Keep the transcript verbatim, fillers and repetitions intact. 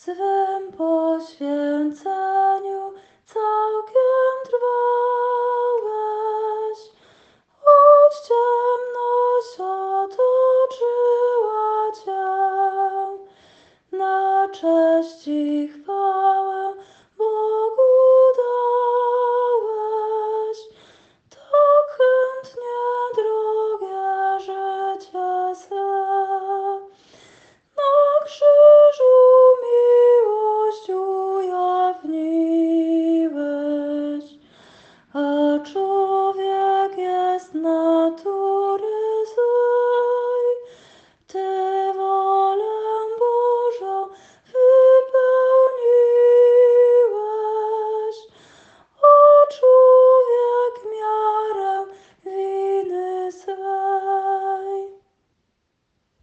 swym poświęceniu całkiem trwałeś. Choć ciemność otoczyła cię, na cześć